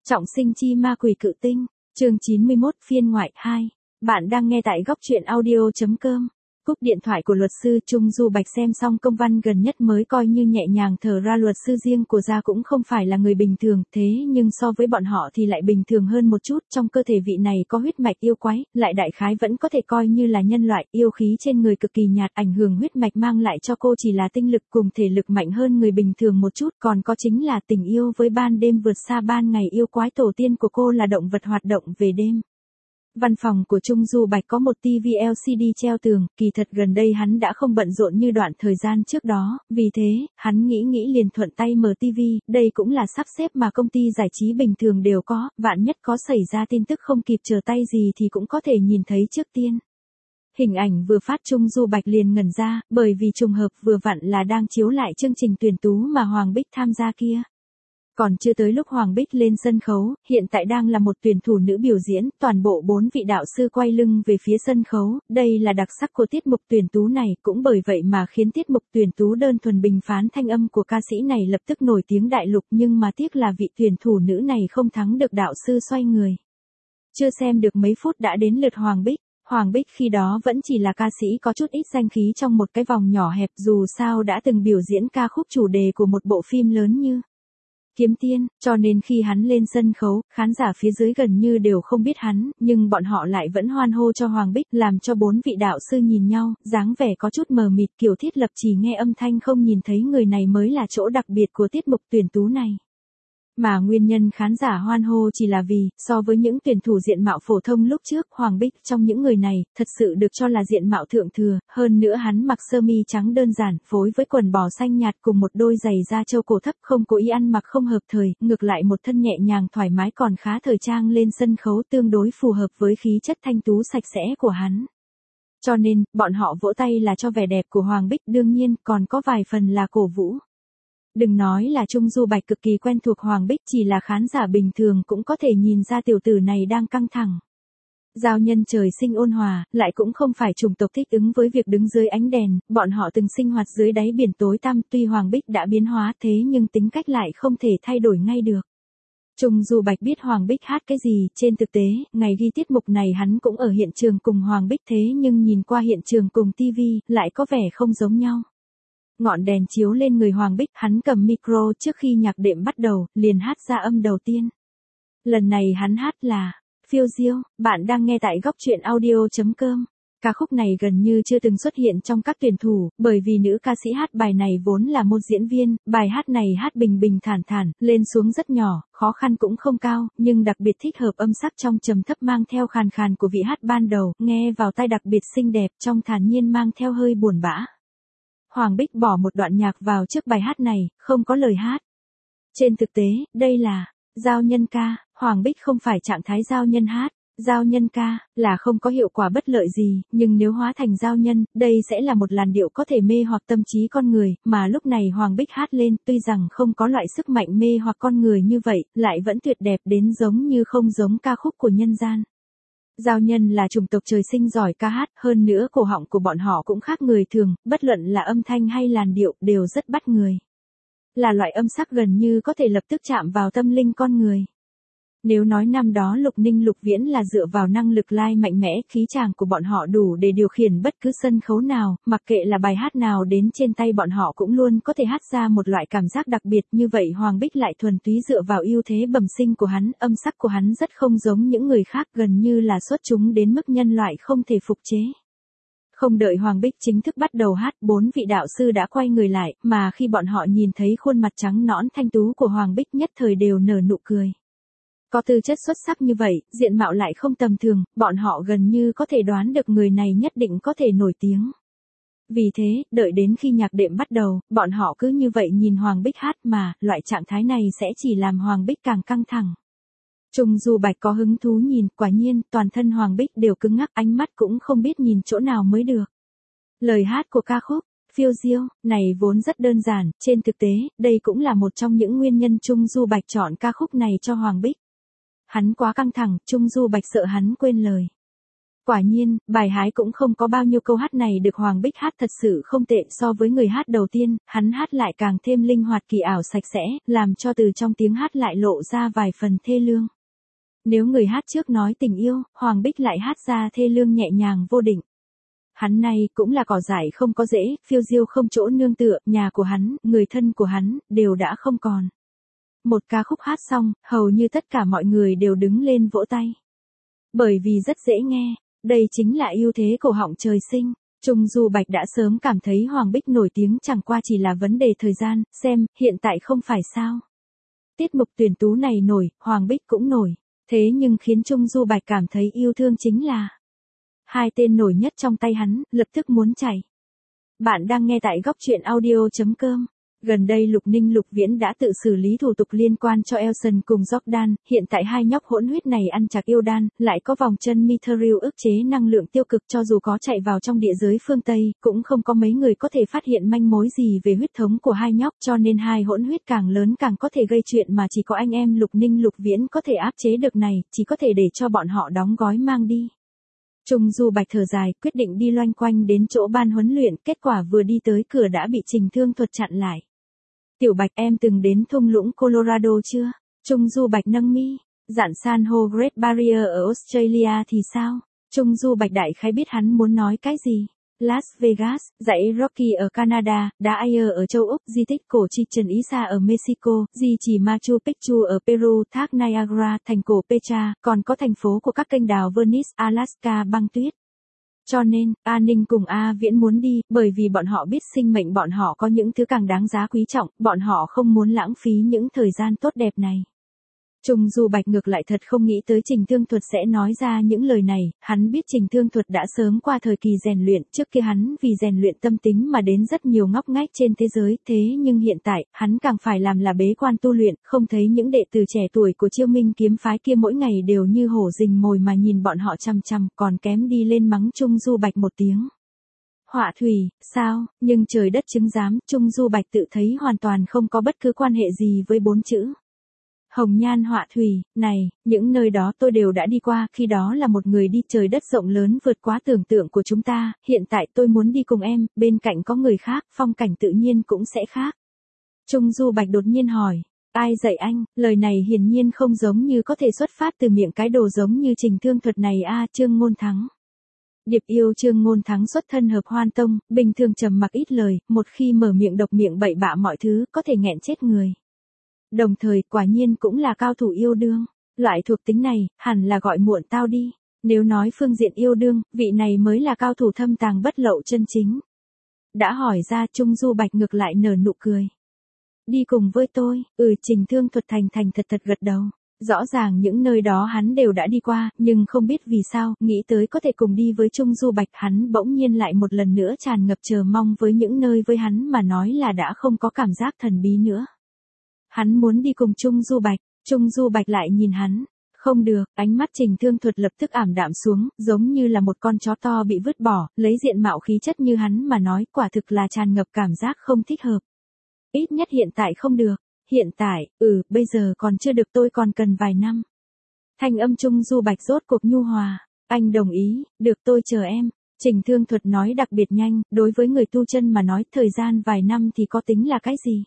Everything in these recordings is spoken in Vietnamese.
Trọng sinh chi ma quỷ cự tinh, chương 91 phiên ngoại 2. Bạn đang nghe tại góc truyện audio.com. Cúp điện thoại của luật sư Trung Du Bạch xem xong công văn gần nhất mới coi như nhẹ nhàng thở ra. Luật sư riêng của Gia cũng không phải là người bình thường, thế nhưng so với bọn họ thì lại bình thường hơn một chút. Trong cơ thể vị này có huyết mạch yêu quái, lại đại khái vẫn có thể coi như là nhân loại. Yêu khí trên người cực kỳ nhạt, ảnh hưởng huyết mạch mang lại cho cô chỉ là tinh lực cùng thể lực mạnh hơn người bình thường một chút. Còn có chính là tình yêu với ban đêm vượt xa ban ngày. Yêu quái tổ tiên của cô là động vật hoạt động về đêm. Văn phòng của Trung Du Bạch có một TV LCD treo tường, kỳ thật gần đây hắn đã không bận rộn như đoạn thời gian trước đó, vì thế, hắn nghĩ liền thuận tay mở TV, đây cũng là sắp xếp mà công ty giải trí bình thường đều có, vạn nhất có xảy ra tin tức không kịp trở tay gì thì cũng có thể nhìn thấy trước tiên. Hình ảnh vừa phát Trung Du Bạch liền ngẩn ra, bởi vì trùng hợp vừa vặn là đang chiếu lại chương trình tuyển tú mà Hoàng Bích tham gia kia. Còn chưa tới lúc Hoàng Bích lên sân khấu, hiện tại đang là một tuyển thủ nữ biểu diễn, toàn bộ 4 vị đạo sư quay lưng về phía sân khấu, đây là đặc sắc của tiết mục tuyển tú này, cũng bởi vậy mà khiến tiết mục tuyển tú đơn thuần bình phán thanh âm của ca sĩ này lập tức nổi tiếng đại lục, nhưng mà tiếc là vị tuyển thủ nữ này không thắng được đạo sư xoay người. Chưa xem được mấy phút đã đến lượt Hoàng Bích. Hoàng Bích khi đó vẫn chỉ là ca sĩ có chút ít danh khí trong một cái vòng nhỏ hẹp, dù sao đã từng biểu diễn ca khúc chủ đề của một bộ phim lớn như Kiếm Tiên, cho nên khi hắn lên sân khấu, khán giả phía dưới gần như đều không biết hắn, nhưng bọn họ lại vẫn hoan hô cho Hoàng Bích, làm cho 4 vị đạo sư nhìn nhau, dáng vẻ có chút mờ mịt, kiểu thiết lập chỉ nghe âm thanh không nhìn thấy người này mới là chỗ đặc biệt của tiết mục tuyển tú này. Mà nguyên nhân khán giả hoan hô chỉ là vì, so với những tuyển thủ diện mạo phổ thông lúc trước, Hoàng Bích trong những người này, thật sự được cho là diện mạo thượng thừa, hơn nữa hắn mặc sơ mi trắng đơn giản, phối với quần bò xanh nhạt cùng một đôi giày da trâu cổ thấp, không cố ý ăn mặc không hợp thời, ngược lại một thân nhẹ nhàng thoải mái còn khá thời trang lên sân khấu tương đối phù hợp với khí chất thanh tú sạch sẽ của hắn. Cho nên, bọn họ vỗ tay là cho vẻ đẹp của Hoàng Bích, đương nhiên, còn có vài phần là cổ vũ. Đừng nói là Trung Du Bạch cực kỳ quen thuộc Hoàng Bích, chỉ là khán giả bình thường cũng có thể nhìn ra tiểu tử này đang căng thẳng. Giao nhân trời sinh ôn hòa, lại cũng không phải chủng tộc thích ứng với việc đứng dưới ánh đèn, bọn họ từng sinh hoạt dưới đáy biển tối tăm, tuy Hoàng Bích đã biến hóa thế nhưng tính cách lại không thể thay đổi ngay được. Trung Du Bạch biết Hoàng Bích hát cái gì, trên thực tế, ngày ghi tiết mục này hắn cũng ở hiện trường cùng Hoàng Bích thế nhưng nhìn qua hiện trường cùng TV, lại có vẻ không giống nhau. Ngọn đèn chiếu lên người Hoàng Bích, hắn cầm micro trước khi nhạc đệm bắt đầu, liền hát ra âm đầu tiên. Lần này hắn hát là Phiêu Diêu, bạn đang nghe tại góc truyện audio.com. Ca khúc này gần như chưa từng xuất hiện trong các tuyển thủ, bởi vì nữ ca sĩ hát bài này vốn là một diễn viên, bài hát này hát bình bình thản thản, lên xuống rất nhỏ, khó khăn cũng không cao, nhưng đặc biệt thích hợp âm sắc trong trầm thấp mang theo khàn khàn của vị hát ban đầu, nghe vào tai đặc biệt xinh đẹp, trong thản nhiên mang theo hơi buồn bã. Hoàng Bích bỏ một đoạn nhạc vào trước bài hát này, không có lời hát. Trên thực tế, đây là giao nhân ca, Hoàng Bích không phải trạng thái giao nhân hát. Giao nhân ca là không có hiệu quả bất lợi gì, nhưng nếu hóa thành giao nhân, đây sẽ là một làn điệu có thể mê hoặc tâm trí con người, mà lúc này Hoàng Bích hát lên, tuy rằng không có loại sức mạnh mê hoặc con người như vậy, lại vẫn tuyệt đẹp đến giống như không giống ca khúc của nhân gian. Giao nhân là chủng tộc trời sinh giỏi ca hát, hơn nữa cổ họng của bọn họ cũng khác người thường, bất luận là âm thanh hay làn điệu, đều rất bắt người. Là loại âm sắc gần như có thể lập tức chạm vào tâm linh con người. Nếu nói năm đó Lục Ninh Lục Viễn là dựa vào năng lực live mạnh mẽ, khí chàng của bọn họ đủ để điều khiển bất cứ sân khấu nào, mặc kệ là bài hát nào đến trên tay bọn họ cũng luôn có thể hát ra một loại cảm giác đặc biệt, như vậy Hoàng Bích lại thuần túy dựa vào ưu thế bẩm sinh của hắn, âm sắc của hắn rất không giống những người khác, gần như là xuất chúng đến mức nhân loại không thể phục chế. Không đợi Hoàng Bích chính thức bắt đầu hát, 4 vị đạo sư đã quay người lại, mà khi bọn họ nhìn thấy khuôn mặt trắng nõn thanh tú của Hoàng Bích nhất thời đều nở nụ cười. Có tư chất xuất sắc như vậy, diện mạo lại không tầm thường, bọn họ gần như có thể đoán được người này nhất định có thể nổi tiếng. Vì thế, đợi đến khi nhạc đệm bắt đầu, bọn họ cứ như vậy nhìn Hoàng Bích hát mà, loại trạng thái này sẽ chỉ làm Hoàng Bích càng căng thẳng. Trung Du Bạch có hứng thú nhìn, quả nhiên, toàn thân Hoàng Bích đều cứng ngắc, ánh mắt cũng không biết nhìn chỗ nào mới được. Lời hát của ca khúc Phiêu Diêu này vốn rất đơn giản, trên thực tế, đây cũng là một trong những nguyên nhân Trung Du Bạch chọn ca khúc này cho Hoàng Bích. Hắn quá căng thẳng, Trung Du Bạch sợ hắn quên lời. Quả nhiên, bài hái cũng không có bao nhiêu câu hát này được Hoàng Bích hát thật sự không tệ so với người hát đầu tiên, hắn hát lại càng thêm linh hoạt kỳ ảo sạch sẽ, làm cho từ trong tiếng hát lại lộ ra vài phần thê lương. Nếu người hát trước nói tình yêu, Hoàng Bích lại hát ra thê lương nhẹ nhàng vô định. Hắn này cũng là cỏ dại không có rễ, phiêu diêu không chỗ nương tựa, nhà của hắn, người thân của hắn, đều đã không còn. Một ca khúc hát xong, hầu như tất cả mọi người đều đứng lên vỗ tay. Bởi vì rất dễ nghe, đây chính là ưu thế cổ họng trời sinh. Trung Du Bạch đã sớm cảm thấy Hoàng Bích nổi tiếng chẳng qua chỉ là vấn đề thời gian, xem, hiện tại không phải sao. Tiết mục tuyển tú này nổi, Hoàng Bích cũng nổi. Thế nhưng khiến Trung Du Bạch cảm thấy yêu thương chính là hai tên nổi nhất trong tay hắn, lập tức muốn chạy. Bạn đang nghe tại góc truyện audio.com. Gần đây Lục Ninh Lục Viễn đã tự xử lý thủ tục liên quan cho Elson cùng Jordan, hiện tại hai nhóc hỗn huyết này ăn chạc yêu đan, lại có vòng chân Mithril ức chế năng lượng tiêu cực cho dù có chạy vào trong địa giới phương Tây, cũng không có mấy người có thể phát hiện manh mối gì về huyết thống của hai nhóc cho nên hai hỗn huyết càng lớn càng có thể gây chuyện mà chỉ có anh em Lục Ninh Lục Viễn có thể áp chế được này, chỉ có thể để cho bọn họ đóng gói mang đi. Trung Du Bạch thở dài, quyết định đi loanh quanh đến chỗ ban huấn luyện, kết quả vừa đi tới cửa đã bị Trình Thương Thuật chặn lại. Tiểu Bạch, em từng đến thung lũng Colorado chưa? Trung Du Bạch nâng mi. Dạn san hô Great Barrier ở Australia thì sao? Trung Du Bạch đại khái biết hắn muốn nói cái gì. Las Vegas, dãy Rocky ở Canada, đá Ayr ở châu Úc, di tích cổ Chichen Itza ở Mexico, di chỉ Machu Picchu ở Peru, thác Niagara, thành cổ Petra, còn có thành phố của các kênh đào Venice, Alaska băng tuyết. Cho nên, A Ninh cùng A Viễn muốn đi, bởi vì bọn họ biết sinh mệnh bọn họ có những thứ càng đáng giá quý trọng, bọn họ không muốn lãng phí những thời gian tốt đẹp này. Trung Du Bạch ngược lại thật không nghĩ tới Trình Thương Thuật sẽ nói ra những lời này, hắn biết Trình Thương Thuật đã sớm qua thời kỳ rèn luyện, trước kia hắn vì rèn luyện tâm tính mà đến rất nhiều ngóc ngách trên thế giới, thế nhưng hiện tại, hắn càng phải làm là bế quan tu luyện, không thấy những đệ tử trẻ tuổi của Chiêu Minh kiếm phái kia mỗi ngày đều như hổ rình mồi mà nhìn bọn họ chằm chằm, còn kém đi lên mắng Trung Du Bạch một tiếng. Họa thủy, sao, nhưng trời đất chứng giám, Trung Du Bạch tự thấy hoàn toàn không có bất cứ quan hệ gì với bốn chữ Hồng Nhan Họa Thủy, này, những nơi đó tôi đều đã đi qua, khi đó là một người đi trời đất rộng lớn vượt quá tưởng tượng của chúng ta, hiện tại tôi muốn đi cùng em, bên cạnh có người khác, phong cảnh tự nhiên cũng sẽ khác. Trung Du Bạch đột nhiên hỏi, ai dạy anh, lời này hiển nhiên không giống như có thể xuất phát từ miệng cái đồ giống như Trình Thương Thuật này Trương Ngôn Thắng. Điệp yêu Trương Ngôn Thắng xuất thân Hợp Hoan Tông, bình thường trầm mặc ít lời, một khi mở miệng độc miệng bậy bạ mọi thứ, có thể nghẹn chết người. Đồng thời, quả nhiên cũng là cao thủ yêu đương. Loại thuộc tính này, hẳn là gọi muộn tao đi. Nếu nói phương diện yêu đương, vị này mới là cao thủ thâm tàng bất lậu chân chính. Đã hỏi ra Trung Du Bạch ngược lại nở nụ cười. Đi cùng với tôi, Trình Thương Thuật thành thật gật đầu. Rõ ràng những nơi đó hắn đều đã đi qua, nhưng không biết vì sao, nghĩ tới có thể cùng đi với Trung Du Bạch hắn bỗng nhiên lại một lần nữa tràn ngập chờ mong với những nơi với hắn mà nói là đã không có cảm giác thần bí nữa. Hắn muốn đi cùng Trung Du Bạch lại nhìn hắn. Không được, ánh mắt Trình Thương Thuật lập tức ảm đạm xuống, giống như là một con chó to bị vứt bỏ, lấy diện mạo khí chất như hắn mà nói, quả thực là tràn ngập cảm giác không thích hợp. Ít nhất hiện tại không được. Hiện tại, bây giờ còn chưa được, tôi còn cần vài năm. Thanh âm Trung Du Bạch rốt cuộc nhu hòa. Anh đồng ý, được, tôi chờ em. Trình Thương Thuật nói đặc biệt nhanh, đối với người tu chân mà nói thời gian vài năm thì có tính là cái gì.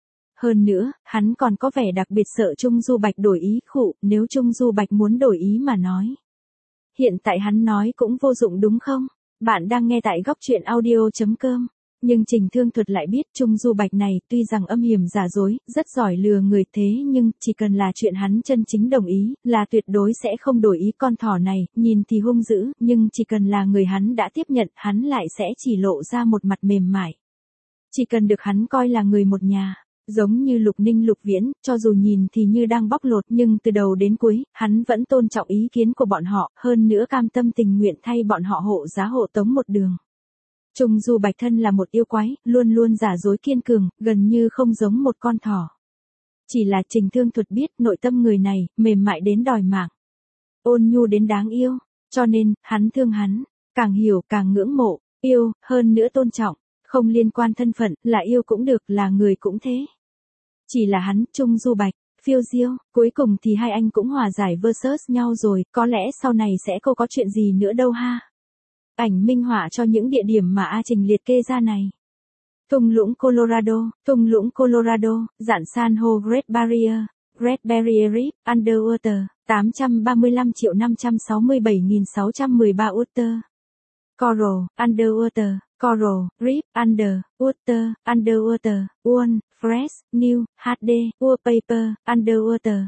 Hơn nữa, hắn còn có vẻ đặc biệt sợ Trung Du Bạch đổi ý, nếu Trung Du Bạch muốn đổi ý mà nói. Hiện tại hắn nói cũng vô dụng đúng không? Bạn đang nghe tại góc truyện audio.com. Nhưng Trình Thương Thuật lại biết Trung Du Bạch này tuy rằng âm hiểm giả dối, rất giỏi lừa người thế nhưng chỉ cần là chuyện hắn chân chính đồng ý, là tuyệt đối sẽ không đổi ý. Con thỏ này, nhìn thì hung dữ, nhưng chỉ cần là người hắn đã tiếp nhận, hắn lại sẽ chỉ lộ ra một mặt mềm mại. Chỉ cần được hắn coi là người một nhà. Giống như Lục Ninh Lục Viễn, cho dù nhìn thì như đang bóc lột nhưng từ đầu đến cuối, hắn vẫn tôn trọng ý kiến của bọn họ, hơn nữa cam tâm tình nguyện thay bọn họ hộ giá hộ tống một đường. Trung Du Bạch thân là một yêu quái, luôn luôn giả dối kiên cường, gần như không giống một con thỏ. Chỉ là Trình Thương Thuật biết nội tâm người này, mềm mại đến đòi mạng. Ôn nhu đến đáng yêu, cho nên, hắn thương hắn, càng hiểu càng ngưỡng mộ, yêu, hơn nữa tôn trọng, không liên quan thân phận, là yêu cũng được, là người cũng thế. Chỉ là hắn, Trung Du Bạch, Phiêu diêu, cuối cùng thì hai anh cũng hòa giải versus nhau rồi, có lẽ sau này sẽ không có chuyện gì nữa đâu ha. Ảnh minh họa cho những địa điểm mà A Trình liệt kê ra này. Thung lũng Colorado, dạn san hô Great Barrier Reef, Underwater, 835.567.613 Water. Coral, Reef, Underwater, One, Fresh, New, HD, Wallpaper, Underwater,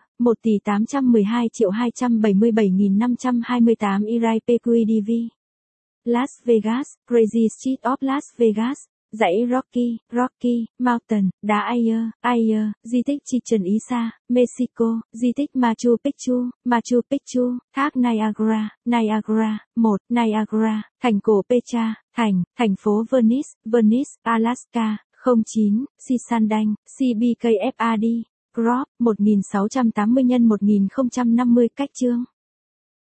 1.812.277.528 IRIPQDV. Las Vegas, Crazy Street of Las Vegas, dãy Rocky Mountain, đá Ayer, di tích Chichen Itza, Mexico, di tích Machu Picchu, thác Niagara, 1, Niagara, thành cổ Petra, thành phố Venice, Alaska, 09, Sisandang, CBKFAD, Crop, 1680 x 1050 cách chương.